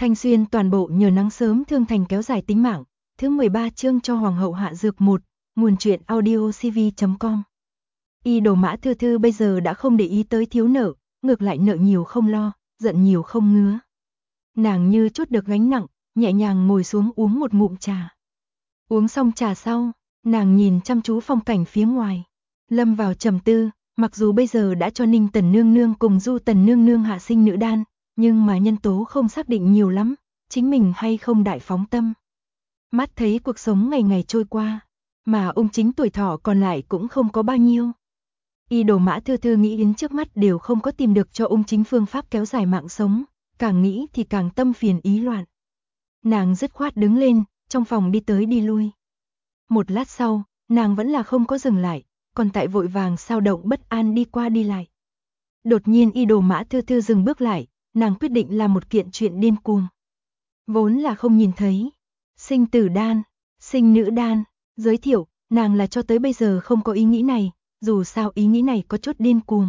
Thanh Xuyên toàn bộ nhờ nắng sớm thương thành kéo dài tính mạng. Thứ 13 chương cho Hoàng hậu hạ dược 1, nguồn truyện audio cv.com. Y Đồ Mã Thư Thư bây giờ đã không để ý tới thiếu nợ, ngược lại nợ nhiều không lo, giận nhiều không ngứa. Nàng như chút được gánh nặng, nhẹ nhàng ngồi xuống uống một ngụm trà. Uống xong trà sau, nàng nhìn chăm chú phong cảnh phía ngoài, lâm vào trầm tư. Mặc dù bây giờ đã cho Ninh Tần Nương Nương cùng Du Tần Nương Nương hạ sinh nữ đan, nhưng mà nhân tố không xác định nhiều lắm, chính mình hay không đại phóng tâm. Mắt thấy cuộc sống ngày ngày trôi qua, mà ung chính tuổi thọ còn lại cũng không có bao nhiêu. Y Đồ Mã Thư Thư nghĩ đến trước mắt đều không có tìm được cho ung chính phương pháp kéo dài mạng sống, càng nghĩ thì càng tâm phiền ý loạn. Nàng dứt khoát đứng lên, trong phòng đi tới đi lui. Một lát sau, nàng vẫn là không có dừng lại, còn tại vội vàng sao động bất an đi qua đi lại. Đột nhiên Y Đồ Mã Thư Thư dừng bước lại, nàng quyết định làm một kiện chuyện điên cuồng. Vốn là không nhìn thấy. Sinh tử đan, sinh nữ đan, giới thiệu, nàng là cho tới bây giờ không có ý nghĩ này, dù sao ý nghĩ này có chút điên cuồng.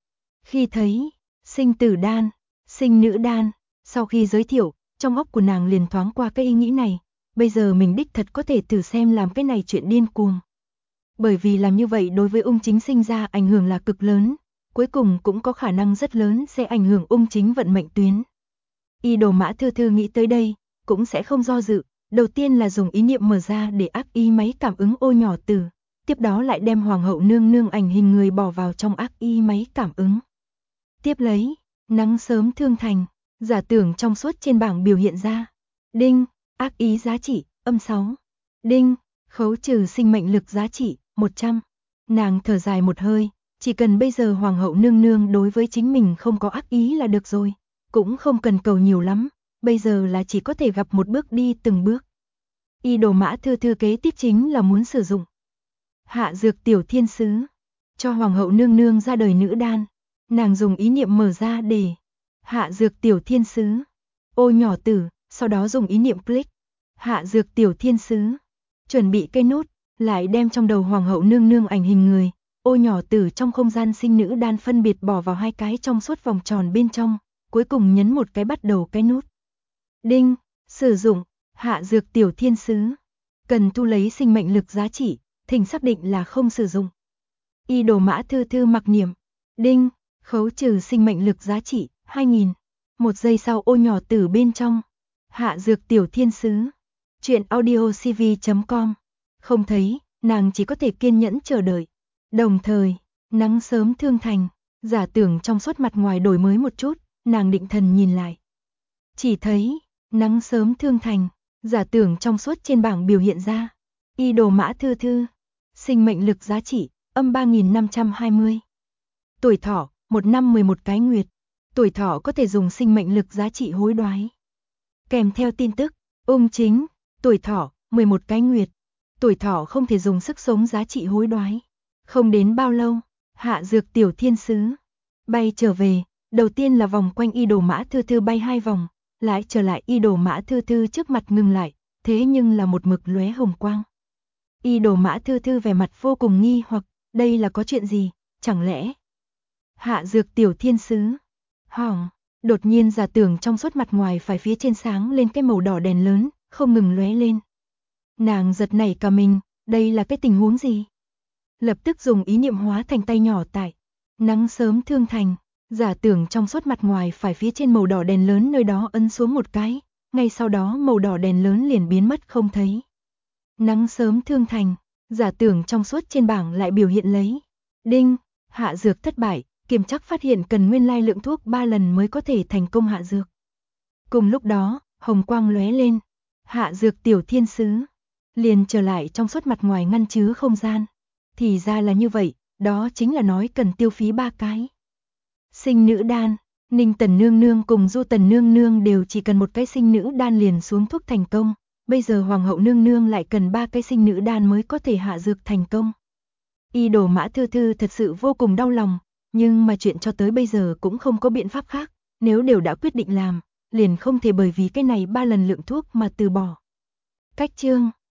Khi thấy, sinh tử đan, sinh nữ đan, sau khi giới thiệu, trong óc của nàng liền thoáng qua cái ý nghĩ này, bây giờ mình đích thật có thể thử xem làm cái này chuyện điên cuồng. Bởi vì làm như vậy đối với ung chính sinh ra ảnh hưởng là cực lớn, cuối cùng cũng có khả năng rất lớn sẽ ảnh hưởng ung chính vận mệnh tuyến. Y Đồ Mã Thư Thư nghĩ tới đây, cũng sẽ không do dự, đầu tiên là dùng ý niệm mở ra để ác ý máy cảm ứng ô nhỏ tử, tiếp đó lại đem Hoàng hậu nương nương ảnh hình người bỏ vào trong ác ý máy cảm ứng. Tiếp lấy, nắng sớm thương thành, giả tưởng trong suốt trên bảng biểu hiện ra. Đinh, ác ý giá trị, -6. Đinh, khấu trừ sinh mệnh lực giá trị, 100. Nàng thở dài một hơi, chỉ cần bây giờ Hoàng hậu nương nương đối với chính mình không có ác ý là được rồi, cũng không cần cầu nhiều lắm, bây giờ là chỉ có thể gặp một bước đi từng bước. Y Đồ Mã Thư Thư kế tiếp chính là muốn sử dụng hạ dược tiểu thiên sứ, cho Hoàng hậu nương nương ra đời nữ đan. Nàng dùng ý niệm mở ra để hạ dược tiểu thiên sứ, ô nhỏ tử, sau đó dùng ý niệm click, hạ dược tiểu thiên sứ, chuẩn bị cây nút, lại đem trong đầu Hoàng hậu nương nương ảnh hình người, ô nhỏ tử trong không gian sinh nữ đan phân biệt bỏ vào hai cái trong suốt vòng tròn bên trong, cuối cùng nhấn một cái bắt đầu cái nút. Đinh, sử dụng hạ dược tiểu thiên sứ, cần thu lấy sinh mệnh lực giá trị, thỉnh xác định là không sử dụng. Y Đồ Mã Thư Thư mặc niệm. Đinh, khấu trừ sinh mệnh lực giá trị 2000. Một giây sau ô nhỏ tử bên trong hạ dược tiểu thiên sứ. Chuyện audio cv.com. Không thấy, nàng chỉ có thể kiên nhẫn chờ đợi. Đồng thời, nắng sớm thương thành, giả tưởng trong suốt mặt ngoài đổi mới một chút, nàng định thần nhìn lại. Chỉ thấy, nắng sớm thương thành, giả tưởng trong suốt trên bảng biểu hiện ra. Y Đồ Mã Thư Thư, sinh mệnh lực giá trị, -3520. Tuổi thọ, 1 năm 11 cái nguyệt. Tuổi thọ có thể dùng sinh mệnh lực giá trị hối đoái. Kèm theo tin tức, ung chính, tuổi thọ, 11 cái nguyệt. Tuổi thọ không thể dùng sức sống giá trị hối đoái. Không đến bao lâu, hạ dược tiểu thiên sứ bay trở về, đầu tiên là vòng quanh Y Đồ Mã Thư Thư bay 2 vòng, lại trở lại Y Đồ Mã Thư Thư trước mặt ngừng lại, thế nhưng là một mực lóe hồng quang. Y Đồ Mã Thư Thư vẻ mặt vô cùng nghi hoặc, đây là có chuyện gì, chẳng lẽ hạ dược tiểu thiên sứ hỏng. Đột nhiên giả tưởng trong suốt mặt ngoài phải phía trên sáng lên cái màu đỏ đèn lớn, không ngừng lóe lên. Nàng giật nảy cả mình, đây là cái tình huống gì? Lập tức dùng ý niệm hóa thành tay nhỏ tại nắng sớm thương thành, giả tưởng trong suốt mặt ngoài phải phía trên màu đỏ đèn lớn nơi đó ấn xuống một cái, ngay sau đó màu đỏ đèn lớn liền biến mất không thấy. Nắng sớm thương thành, giả tưởng trong suốt trên bảng lại biểu hiện lấy. Đinh, hạ dược thất bại, kiểm trắc phát hiện cần nguyên lai lượng thuốc 3 lần mới có thể thành công hạ dược. Cùng lúc đó, hồng quang lóe lên, hạ dược tiểu thiên sứ liền trở lại trong suốt mặt ngoài ngăn chứa không gian. Thì ra là như vậy, đó chính là nói cần tiêu phí 3 cái. Sinh nữ đan, Ninh Tần Nương Nương cùng Du Tần Nương Nương đều chỉ cần một cái sinh nữ đan liền xuống thuốc thành công, bây giờ Hoàng hậu Nương Nương lại cần 3 cái sinh nữ đan mới có thể hạ dược thành công. Y Đồ Mã Thư Thư thật sự vô cùng đau lòng, nhưng mà chuyện cho tới bây giờ cũng không có biện pháp khác, nếu đều đã quyết định làm, liền không thể bởi vì cái này 3 lần lượng thuốc mà từ bỏ. Cách chương